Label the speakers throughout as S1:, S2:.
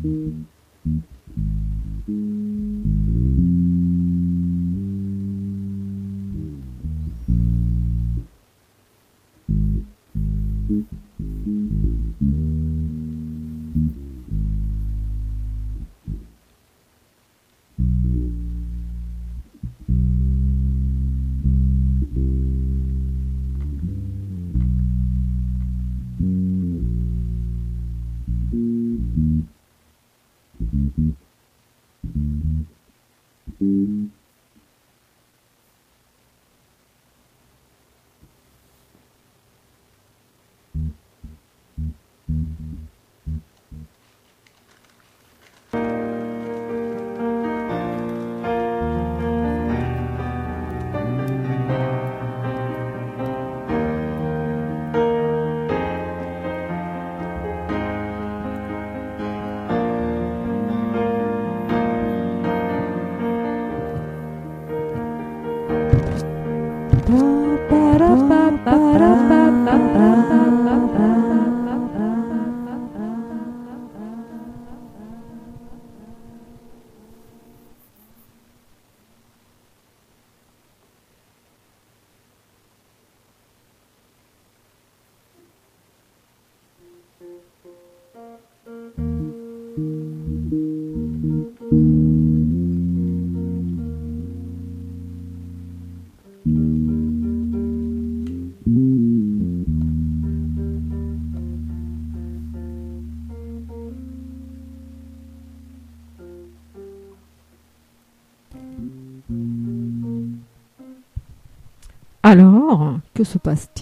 S1: Alors, que se passe-t-il ?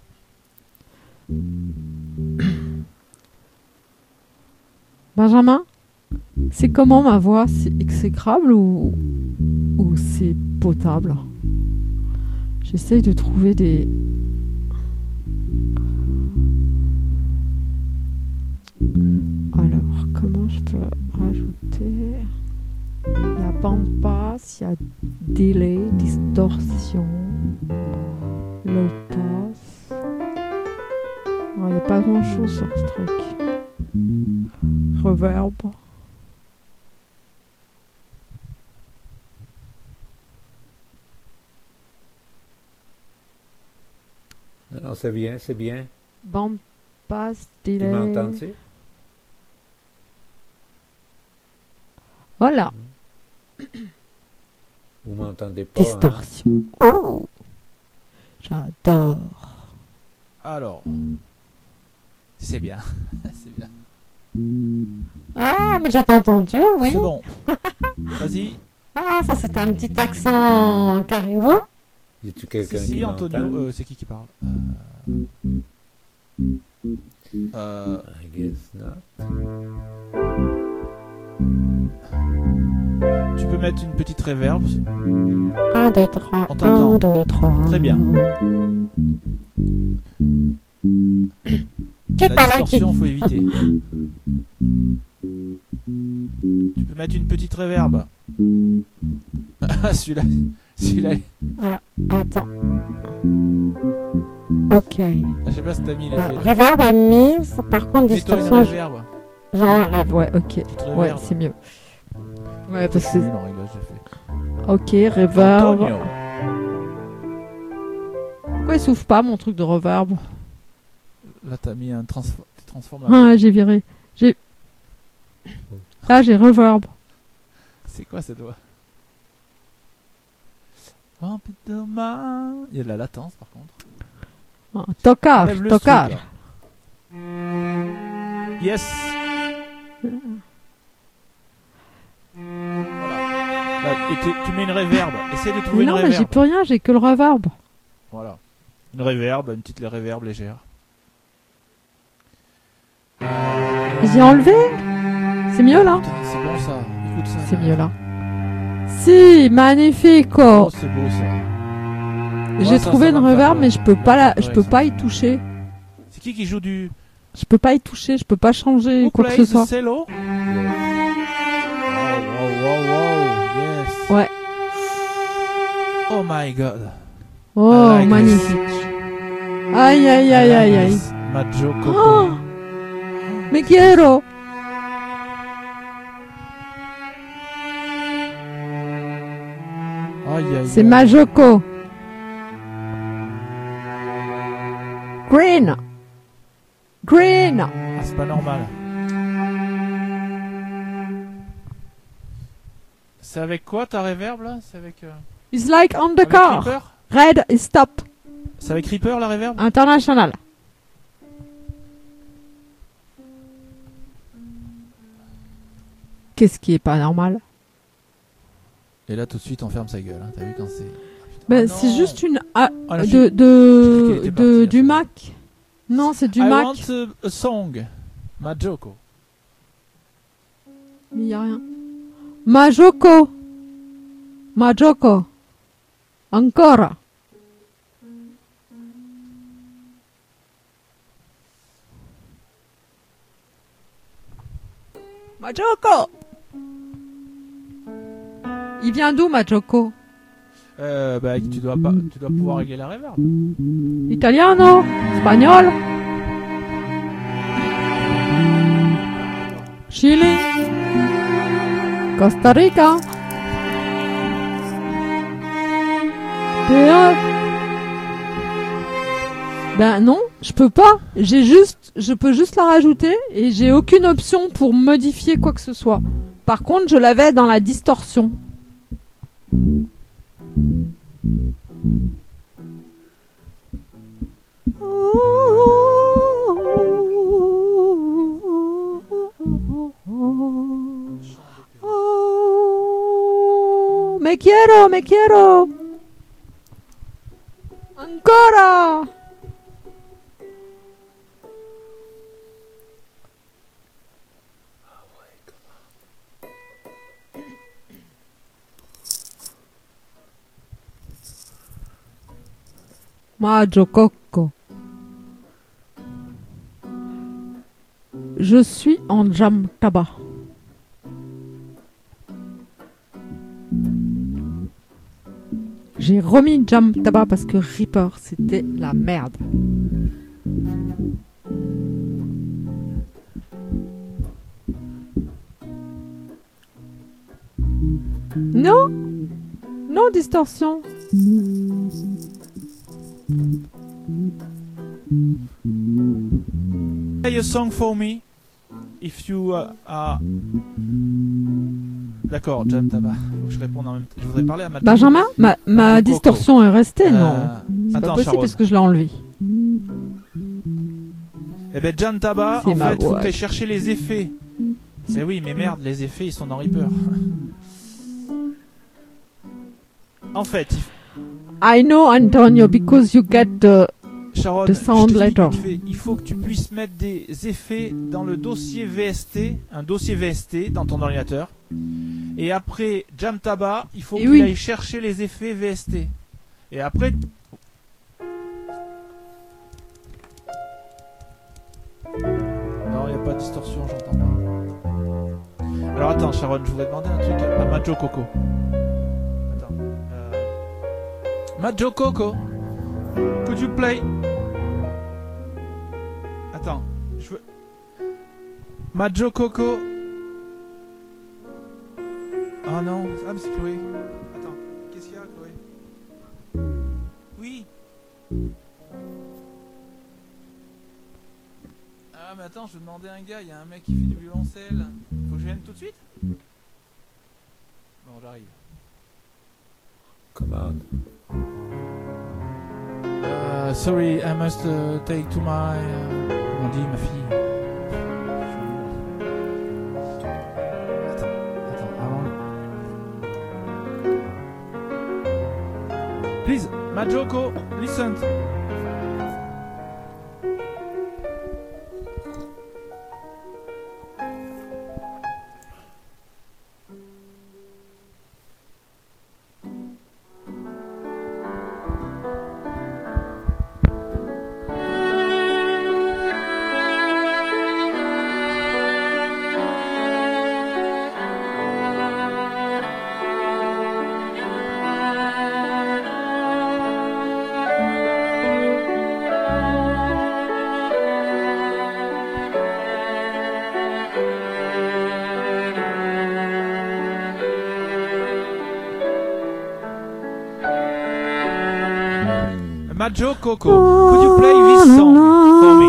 S1: Benjamin, c'est comment ma voix ? C'est exécrable ou c'est potable ? J'essaye de trouver des... Alors, comment je peux rajouter ? Il y a band pass, il y a delay, distorsion, low pass. Il n'y a pas grand chose sur ce truc. Reverb.
S2: Non, c'est bien, c'est bien.
S1: Band pass, delay.
S2: Tu m'entends-tu?
S1: Voilà.
S2: Vous m'entendez pas?
S1: Distorsion. Hein? Oh, j'adore.
S3: Alors, c'est bien. C'est bien.
S4: Ah, mais j'ai pas entendu, oui.
S3: C'est bon. Vas-y.
S4: Ah, ça c'est un petit accent carrément.
S2: Y a-tu quelqu'un
S3: Si,
S2: qui
S3: Antonio,
S2: m'entend?
S3: c'est qui parle
S2: I guess not.
S3: Tu peux mettre une petite reverb.
S4: 1, 2, 3.
S3: On t'entend.
S4: 1, 2, 3.
S3: Très bien.
S4: Qui
S3: La
S4: parle à qui?
S3: distorsion, faut éviter. Tu peux mettre une petite reverb. Ah, celui-là.
S4: Voilà, attends. Ok.
S3: Je sais pas si t'as mis les.
S4: Reverb à mise, par contre,
S3: Mets-toi une
S4: distorsion.
S3: reverb.
S4: J'enlève.
S1: Ouais, ok.
S3: Petite
S1: Ouais,
S3: reverb.
S1: c'est mieux. Ouais, parce que...
S3: Nul en réglage, j'ai fait.
S1: Ok, reverb.
S3: Antonio.
S1: Pourquoi il s'ouvre pas mon truc de reverb ?
S3: Là, t'as mis un transforme la.
S1: Ah, j'ai viré. Là, j'ai reverb.
S3: C'est quoi cette voix? Il y a de la latence par contre.
S1: Ah, tocage,
S3: Enlève le
S1: tocage.
S3: strip, là. Yes. Voilà. Là, et tu mets une reverb. Essaie de trouver
S1: Mais
S3: une
S1: non, mais
S3: reverb.
S1: j'ai plus rien, j'ai que le reverb.
S3: Voilà. Une reverb, une petite reverb légère.
S1: J'ai enlevé. C'est mieux là.
S3: Putain, c'est bon ça. Écoute ça.
S1: C'est mieux là. Si, magnifique.
S3: Oh, c'est beau ça.
S1: J'ai
S3: ça,
S1: trouvé
S3: ça
S1: une
S3: va me
S1: reverb,
S3: faire
S1: mais je peux pas
S3: Ouais,
S1: je peux
S3: ça.
S1: pas y toucher.
S3: C'est qui joue du.
S1: Je peux pas y toucher, je peux pas changer
S3: Who
S1: quoi que ce
S3: plays the
S1: soit.
S3: cello? Wow, yes.
S1: Ouais.
S3: Oh my god.
S1: Oh,
S3: I like
S1: magnifique. Aïe, aïe, aïe, aïe, aïe.
S3: Majo Coco.
S1: Oh, me quiero.
S3: Aïe, aïe,
S1: C'est
S3: aïe.
S1: Majoko. Green. Green.
S3: Ah, c'est pas normal. C'est avec quoi ta reverb là? C'est avec.
S1: It's like on the
S3: Avec
S1: car.
S3: Reaper?
S1: Red is stop.
S3: C'est avec Reaper la reverb?
S1: International. Qu'est-ce qui est pas normal?
S3: Et là tout de suite on ferme sa gueule. Hein. T'as vu quand c'est.
S1: Ben,
S3: Oh
S1: c'est
S3: non.
S1: juste une
S3: Ah, là, j'ai cru qu'elle était partie,
S1: du
S3: là,
S1: Mac. Non, c'est du
S3: I
S1: Mac.
S3: want a song. Majoko.
S1: Mais y a rien. Majoko. Majoko. Encore. Majoko. Il vient d'où, Majoko?
S3: Bah, tu dois pouvoir régler la reverb.
S1: Italiano? Espagnol? Chili? Costa Rica? Ben non, je peux pas. Je peux juste la rajouter et j'ai aucune option pour modifier quoi que ce soit. Par contre, je l'avais dans la distorsion. Me quiero, me quiero. Ancora. Maggio Cocco. Je suis en jam tabac. J'ai remis jam tabac parce que Reaper c'était la merde. Non, non distorsion.
S3: Play a song for me. If you are. D'accord, Jam Tabac. Faut que je réponde en même temps. Je voudrais parler à Majoko.
S1: Benjamin, ma
S3: Majoko.
S1: distorsion est restée, non? C'est pas
S3: Attends,
S1: possible
S3: Sharon.
S1: parce que je l'ai enlevée.
S3: Eh ben, Jam Tabac,
S1: C'est
S3: en
S1: ma
S3: fait, faut
S1: voix.
S3: que t'ailles chercher les effets. C'est oui, mais merde, les effets, ils sont dans Reaper. En fait,
S1: I know, Antonio, because you get the...
S3: Sharon,
S1: The sound
S3: je t'explique
S1: later.
S3: vite fait. Il faut que tu puisses mettre des effets dans le dossier VST, un dossier VST dans ton ordinateur. Et après Jam Tabac, il faut
S1: Et
S3: qu'il
S1: oui.
S3: aille chercher les effets VST. Et après. Non, il n'y a pas de distorsion, j'entends pas. Alors attends, Sharon, je voudrais demander un truc à Majo Coco. Attends. Majo Coco, could you play? Attends, je veux. Majo Coco. Ah non, ah mais c'est Chloé. Attends, qu'est-ce qu'il y a, Chloé? Oui. Ah mais attends, je demandais à un gars, il y a un mec qui fait du violoncelle. Faut que je vienne tout de suite? Bon, j'arrive.
S2: Come on.
S3: Sorry, I must take to my... comment on dit, ma fille? Attends, avant... Please, Majoko, listen. Majo Coco, could you play this song for me?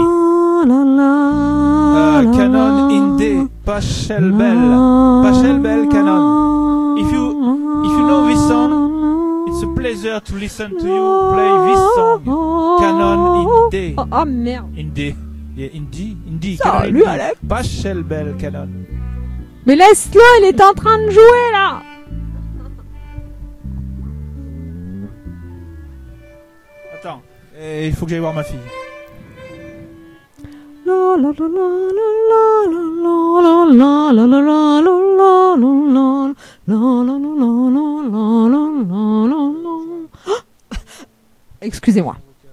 S3: Canon in D, Pachel Bell Canon. If you know this song, it's a pleasure to listen to you play this song. Canon in D.
S1: Oh merde.
S3: In D. Yeah, in D.
S1: Salut, Alex.
S3: Pachel Bell Canon.
S1: Mais laisse-le, il est en train de jouer là.
S3: Attends, il faut que j'aille voir ma fille.
S1: Excusez-moi.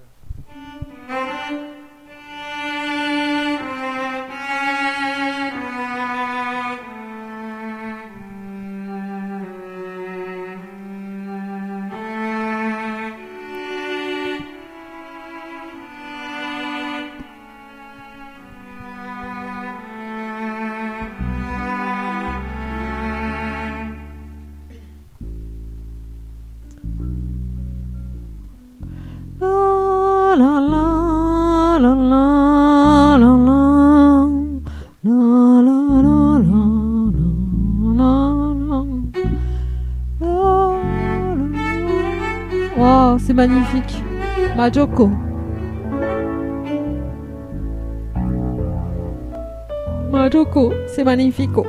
S1: Oh, c'est magnifique. Majoko. Majoko, c'est magnifico.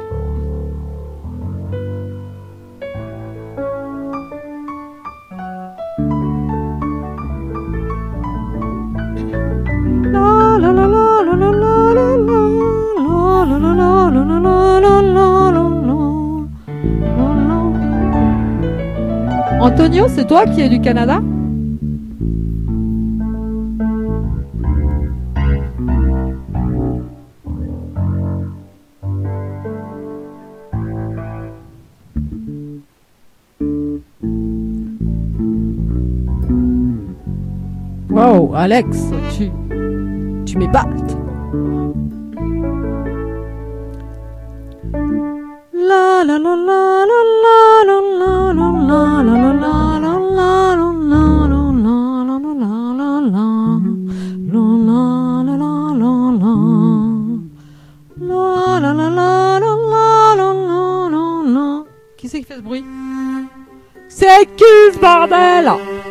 S1: Antonio, c'est toi qui es du Canada? Wow, Alex, tu m'épates. La la la la la la la la la la la la la qui c'est qui fait ce bruit? C'est qui ce bordel?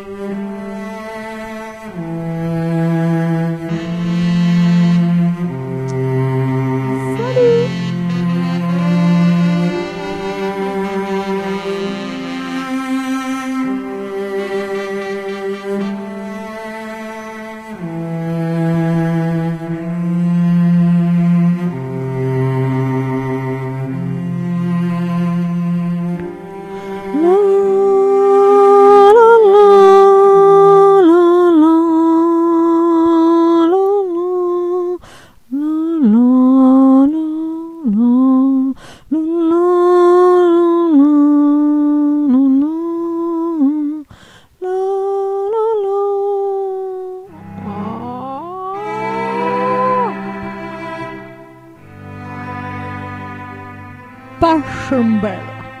S1: Pachelbel.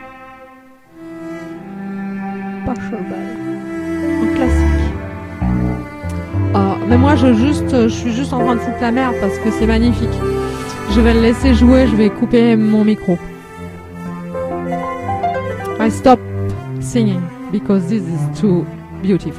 S1: Un classique. Mais moi je suis juste en train de foutre la merde parce que c'est magnifique. Je vais le laisser jouer, je vais couper mon micro. I stop singing because this is too beautiful.